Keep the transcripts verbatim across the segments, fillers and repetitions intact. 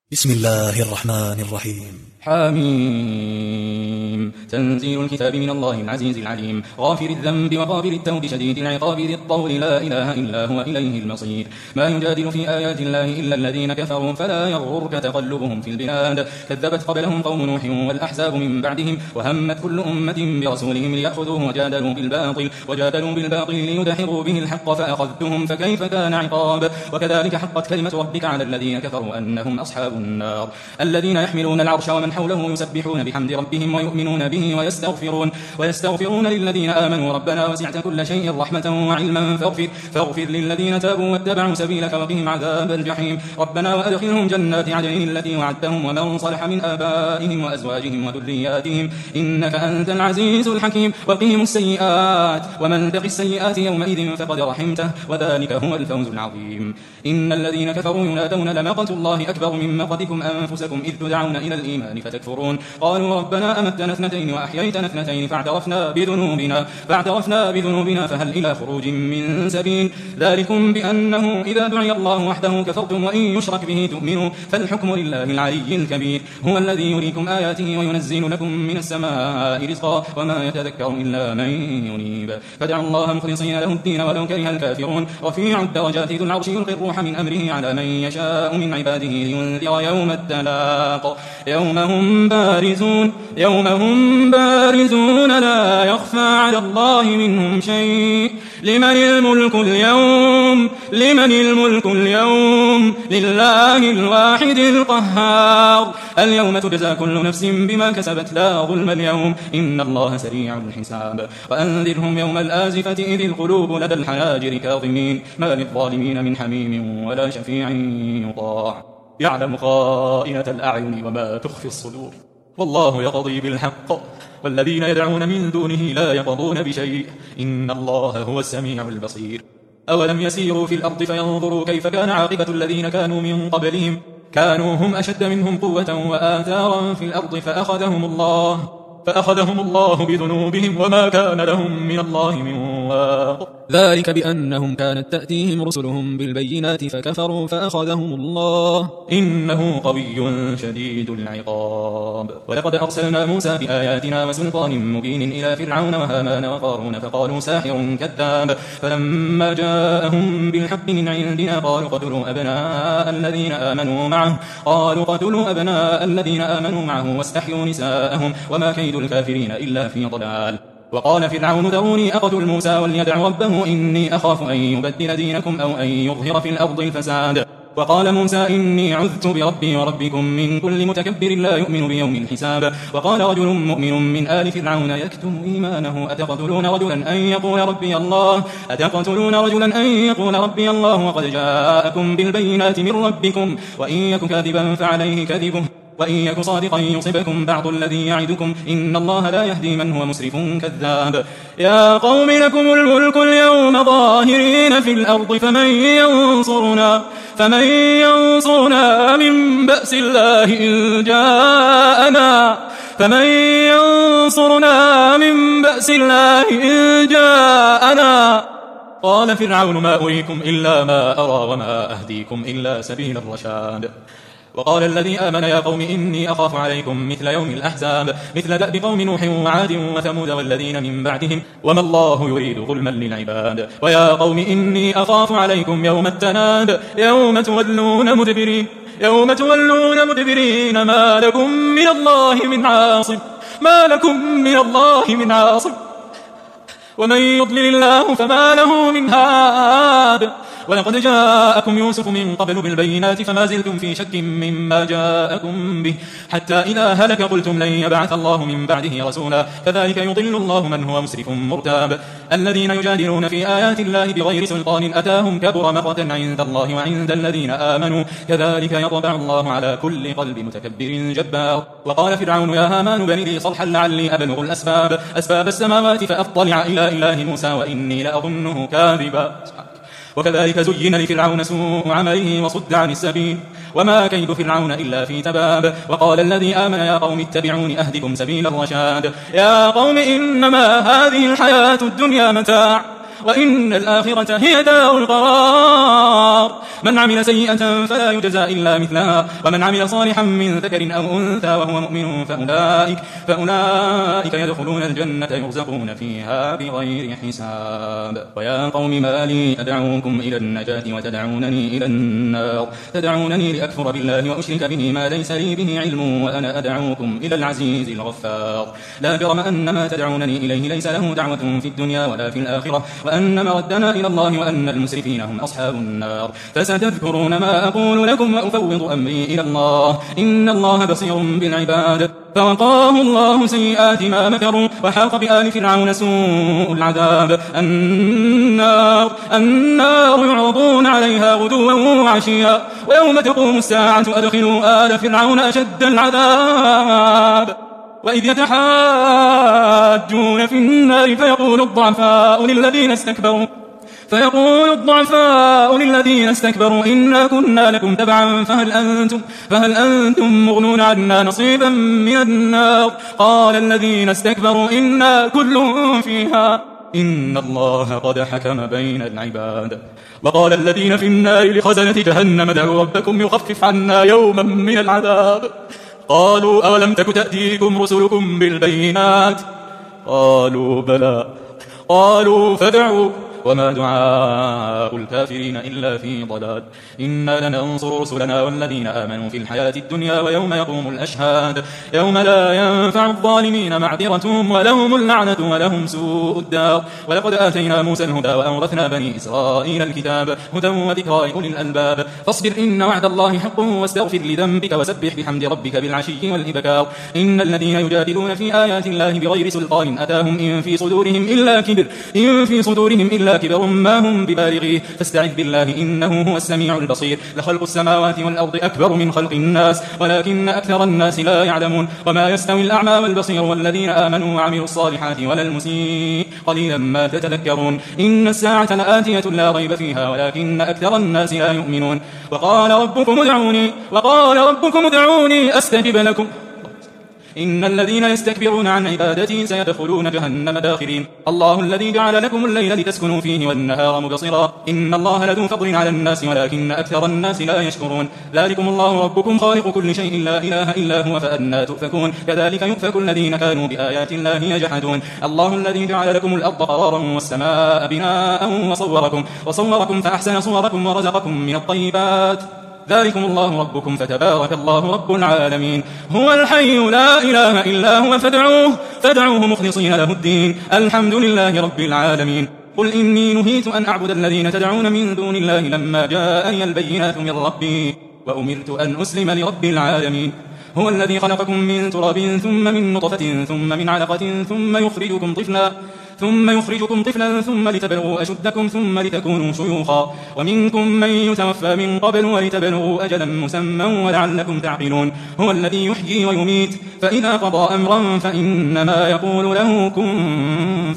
بسم الله الرحمن الرحيم. حميم. تنزيل الكتاب من الله العزيز العليم، غافر الذنب وقابل التوب شديد العقاب ذي الطول، لا إله إلا هو إليه المصير. ما يجادل في آيات الله إلا الذين كفروا، فلا يغررك تقلبهم في البلاد. كذبت قبلهم قوم نوح والأحزاب من بعدهم، وهمت كل أمة برسولهم ليأخذوه، وجادلوا بالباطل وجادلوا بالباطل ليدحضوا به الحق فأخذتهم فكيف كان عقاب. وكذلك حقت كلمة ربك على الذين كفروا أنهم أصحاب النار. الذين يحملون العرش ومن حوله يسبحون بحمد ربهم ويؤمنون به ويستغفرون ويستغفرون للذين آمنوا ربنا وسعت كل شيء رحمة وعلما فاغفر, فاغفر للذين تابوا واتبعوا سبيلك وقهم عذاب الجحيم. ربنا وأدخلهم جنات عدن التي وعدتهم ومن صلح من آبائهم وأزواجهم وذرياتهم إنك أنت العزيز الحكيم. وقهم السيئات ومن تق السيئات يومئذ فقد رحمته وذلك هو الفوز العظيم. إن الذين كفروا ينادون لمقت الله أكبر من مقتكم أنفسكم إذ تدعون إلى الإيمان فتكفرون. قالوا ربنا أمتنا اثنتين وأحييتنا اثنتين فاعترفنا بذنوبنا, فاعترفنا بذنوبنا فهل إلى خروج من سبيل. ذلكم بأنه إذا دعي الله وحده كفرتم وإن يشرك به تؤمنوا فالحكم لله العلي الكبير. هو الذي يريكم آياته وينزل لكم من السماء رزقا وما يتذكر إلا من ينيب. فدعوا الله مخلصين له الدين ولو كره الكافرون. رفيع الدرجات ذو العرش يلقي الروح من أمره على من يشاء من عباده لينذر يوم التلاق. يوم هم بارزون يوم هم بارزون لا يخفى على الله منهم شيء. لمن الملك اليوم لمن الملك اليوم لله الواحد القهار. اليوم تجزى كل نفس بما كسبت لا ظلم اليوم إن الله سريع الحساب. وأنذرهم يوم الآزفة إذ القلوب لدى الحناجر كاظمين ما للظالمين من حميم ولا شفيع يطاع. يعلم خائنة الأعين وما تخفي الصدور والله يقضي بالحق والذين يدعون من دونه لا يقضون بشيء إن الله هو السميع البصير. أولم يسيروا في الأرض فينظروا كيف كان عاقبة الذين كانوا من قبلهم كانوا هم أشد منهم قوة وآثارا في الأرض فأخذهم الله فأخذهم الله بذنوبهم وما كان لهم من الله من واق. ذلك بأنهم كانت تأتيهم رسلهم بالبينات فكفروا فأخذهم الله إنه قوي شديد العقاب. ولقد أرسلنا موسى بآياتنا وسلطان مبين إلى فرعون وهامان وقارون فقالوا ساحر كذاب. فلما جاءهم بالحق من عندنا قالوا قتلوا أبناء الذين آمنوا معه قالوا قتلوا أبناء الذين آمنوا معه واستحيوا نساءهم وما كيد الكافرين إلا في ضلال. وقال فرعون ذروني أقتل موسى وليدع ربه إني أخاف أن يبدل دينكم أو أن يظهر في الأرض الفساد. وقال موسى إني عذت بربي وربكم من كل متكبر لا يؤمن بيوم الحساب. وقال رجل مؤمن من آل فرعون يكتم إيمانه أتقتلون رجلا أن يقول ربي الله أتقتلون رجلا أن يقول ربي الله وقد جاءكم بالبينات من ربكم وإن يك كاذبا فعليه كذبه وإن يك صادقا يصبكم بعض الذي يعدكم إن الله لا يهدي من هو مسرف كذاب. يا قوم لكم الملك اليوم ظاهرين في الأرض فمن ينصرنا فمن ينصرنا من بأس الله إن جاءنا فمن ينصرنا من بأس الله إن جاءنا. قال فرعون ما أريكم إلا ما أرى وما أهديكم إلا سبيل الرشاد. وقال الذي آمن يا قوم إني أخاف عليكم مثل يوم الأحزاب مثل دأب قوم نوح وعاد وثمود والذين من بعدهم وما الله يريد ظلما للعباد. ويا قوم إني أخاف عليكم يوم التناد يوم تولون مدبرين يوم تولون مدبرين ما لكم من الله من عاصم ما لكم من الله من عاصم ومن يضلل الله فما له من هاد. ولقد جاءكم يوسف من قبل بالبينات فما زلتم في شك مما جاءكم به حتى إذا هلك قلتم لن يبعث الله من بعده رسولا كذلك يضل الله من هو مسرف مرتاب. الذين يجادلون في آيات الله بغير سلطان أتاهم كبر مقتا عند الله وعند الذين آمنوا كذلك يطبع الله على كل قلب متكبر جبار. وقال فرعون يا هامان بن لي صرحا لعلي أبلغ الأسباب أسباب السماوات فأطلع إلى إله موسى وإني لأظنه كاذبا. وكذلك زين لفرعون سوء عمله وصد عن السبيل وما كيد فرعون إلا في تباب. وقال الذي آمن يا قوم اتبعون أهدكم سبيل الرشاد. يا قوم إنما هذه الحياة الدنيا متاع وإن الآخرة هي دار القرار. من عمل سيئة فلا يجزى إلا مثلها ومن عمل صالحا من ذكر أو أنثى وهو مؤمن فأولئك, فأولئك يدخلون الجنة يرزقون فيها بغير حساب. ويا قوم ما لي أدعوكم إلى النجاة وتدعونني إلى النار تدعونني لأكفر بالله وأشرك به ما ليس لي به علم وأنا أدعوكم إلى العزيز الغفار. لا جرم أن ما تدعونني إليه ليس له دعوة في الدنيا ولا في الآخرة وأن مردنا إلى الله وأن المسرفين هم أصحاب النار. فستذكرون ما أقول لكم وأفوض أمري إلى الله إن الله بصير بالعباد. فوقاه الله سيئات ما مكروا وحاق بآل فرعون سوء العذاب. النار, النار يعرضون عليها غدوا وعشيا ويوم تقوم الساعة أدخلوا آل فرعون أشد العذاب. وإذ يتحاجون في النار فيقول الضعفاء للذين استكبروا فيقول الضعفاء للذين استكبروا إنا كنا لكم تبعا فهل أنتم, فهل أنتم مغنون عنا نصيبا من النار. قال الذين استكبروا إنا كل فيها إن الله قد حكم بين العباد. وقال الذين في النار لخزنة جهنم ادعوا ربكم يخفف عنا يوما من العذاب. قالوا أولم تك تأتيكم رسلكم بالبينات قالوا بلى قالوا فادعوا وما دعاء الكافرين إلا في ضلال. إنا لننصر رسلنا والذين آمنوا في الحياة الدنيا ويوم يقوم الأشهاد يوم لا ينفع الظالمين معذرتهم ولهم اللعنة ولهم سوء الدار. ولقد آتينا موسى الهدى وأورثنا بني إسرائيل الكتاب هدى وذكرى لأولي الألباب. فاصبر إن وعد الله حق واستغفر لذنبك وسبح بحمد ربك بالعشي والإبكار. إن الذين يجادلون في آيات الله بغير سلطان أتاهم إن في صدورهم إلا كبر إن في صدورهم إلا كبر ما هم ببالغيه فاستعذ بالله إنه هو السميع البصير. لخلق السماوات والأرض أكبر من خلق الناس ولكن أكثر الناس لا يعلمون. وما يستوي الأعمى والبصير والذين آمنوا وعملوا الصالحات ولا المسيء قليلا ما تتذكرون. إن الساعة لآتية لا ريب فيها ولكن أكثر الناس لا يؤمنون. وقال ربكم ادعوني وقال ربكم ادعوني أستجب لكم إن الذين يستكبرون عن عبادتي سيدخلون جهنم داخرين. الله الذي جعل لكم الليل لتسكنوا فيه والنهار مبصرا إن الله لذو فضل على الناس ولكن أكثر الناس لا يشكرون. ذلكم الله ربكم خالق كل شيء لا إله إلا هو فأنى تؤفكون. كذلك يؤفك الذين كانوا بآيات الله يجحدون. الله الذي جعل لكم الأرض قرارا والسماء بناء وصوركم, وصوركم فأحسن صوركم ورزقكم من الطيبات. ذلكم الله ربكم فتبارك الله رب العالمين. هو الحي لا إله إلا هو فادعوه, فادعوه مخلصين له الدين الحمد لله رب العالمين. قل إني نهيت أن أعبد الذين تدعون من دون الله لما جاءني البينات من ربي وأمرت أن أسلم لرب العالمين. هو الذي خلقكم من تراب ثم من نطفة ثم من علقة ثم يخرجكم طفلا ثم يخرجكم طفلا ثم لتبلغوا أشدكم ثم لتكونوا شيوخا ومنكم من يتوفى من قبل ولتبلغوا أجلا مسمى ولعلكم تعقلون. هو الذي يحيي ويميت فإذا قضى أمرا فإنما يقول له كن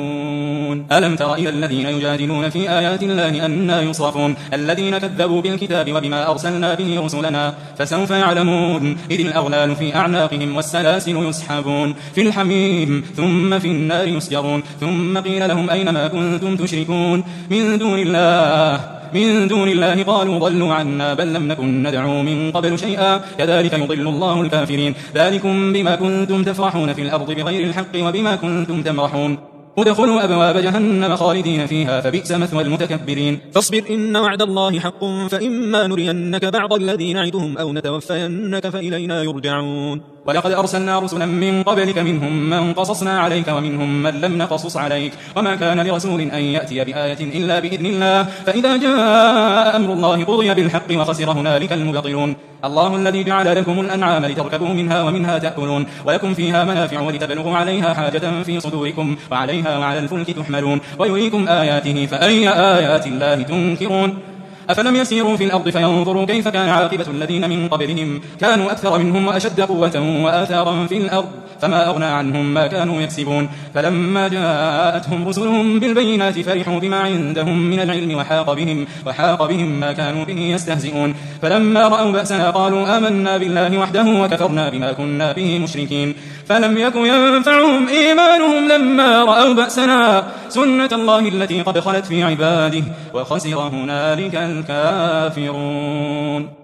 فيكون. ألم تر إلى الذين يجادلون في آيات الله أنى يصرفون الذين كذبوا بالكتاب وبما أرسلنا به رسلنا فسوف يعلمون. إذ الأغلال في أعناقهم والسلاسل يسحبون في الحميم ثم في النار يسجرون. ثم قيل لهم أين ما كنتم تشركون من دون الله من دون الله قالوا ضلوا عنا بل لم نكن ندعو من قبل شيئا كذلك يضل الله الكافرين. ذلكم بما كنتم تفرحون في الأرض بغير الحق وبما كنتم تمرحون. ادخلوا أبواب جهنم خالدين فيها فبئس مثوى المتكبرين. فاصبر إن وعد الله حق فإما نرينك بعض الذي نعدهم أو نتوفينك فإلينا يرجعون. ولقد أرسلنا رسلا من قبلك منهم من قصصنا عليك ومنهم من لم نقصص عليك وما كان لرسول أن يأتي بآية إلا بإذن الله فإذا جاء أمر الله قضي بالحق وخسر هنالك المبطلون. الله الذي جعل لكم الأنعام لتركبوا منها ومنها تأكلون ولكم فيها منافع ولتبلغوا عليها حاجة في صدوركم وعليها وعلى الفلك تحملون ويريكم آياته فأي آيات الله تنكرون. أفلم يسيروا في الأرض فينظروا كيف كان عاقبة الذين من قبلهم كانوا أكثر منهم وأشد قوة وآثارا في الأرض فما أغنى عنهم ما كانوا يكسبون فلما جاءتهم رسلهم بالبينات فرحوا بما عندهم من العلم وحاق بهم, وحاق بهم ما كانوا به يستهزئون فلما رأوا بأسنا قالوا آمنا بالله وحده وكفرنا بما كنا به مشركين فلم يك ينفعهم إيمانهم لما رأوا بأسنا سنة الله التي قد خلت في عباده وخسر هنالك الكافرون.